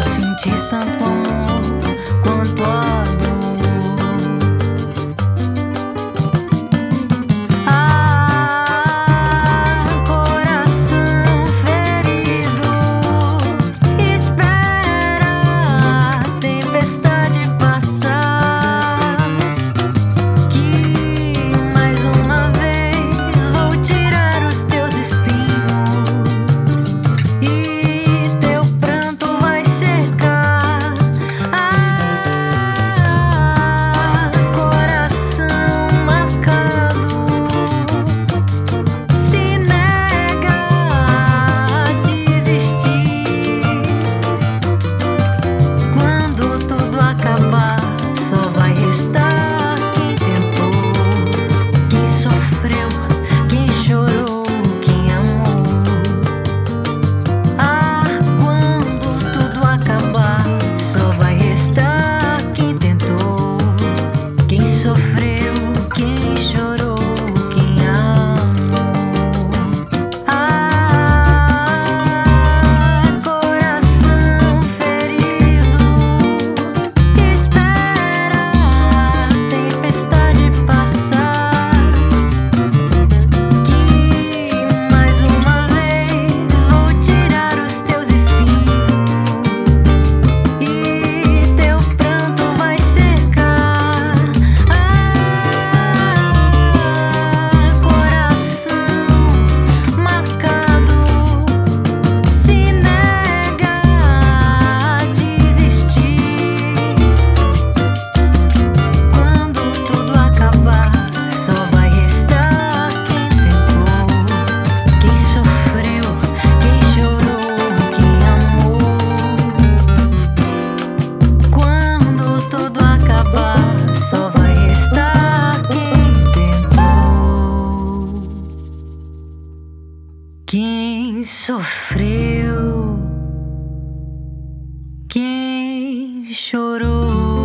sentir tanto amor quanto a dor. Coração ferido, espera a tempestade passar, que mais uma vez vou tirar os teus espinhos e teu pranto vai secar. Coração marcado, se nega a desistir. Quando tudo acabar, só vai restar quem tentou, quem sofreu, quem chorou, quem amou. Quando tudo acabar, só vai restar quem tentou, quem sofreu, quem chorou, quem amou. Coração ferido, espera a tempestade passar, que mais uma vez vou tirar os teus espinhos e teu pranto vai secar. Coração marcado, se nega a desistir. Quando tudo acabar, só vai restar quem tentou, quem sofreu, quem chorou, quem amou. Quando tudo acabar, só vai restar quem tentou, quem sofreu, quem chorou.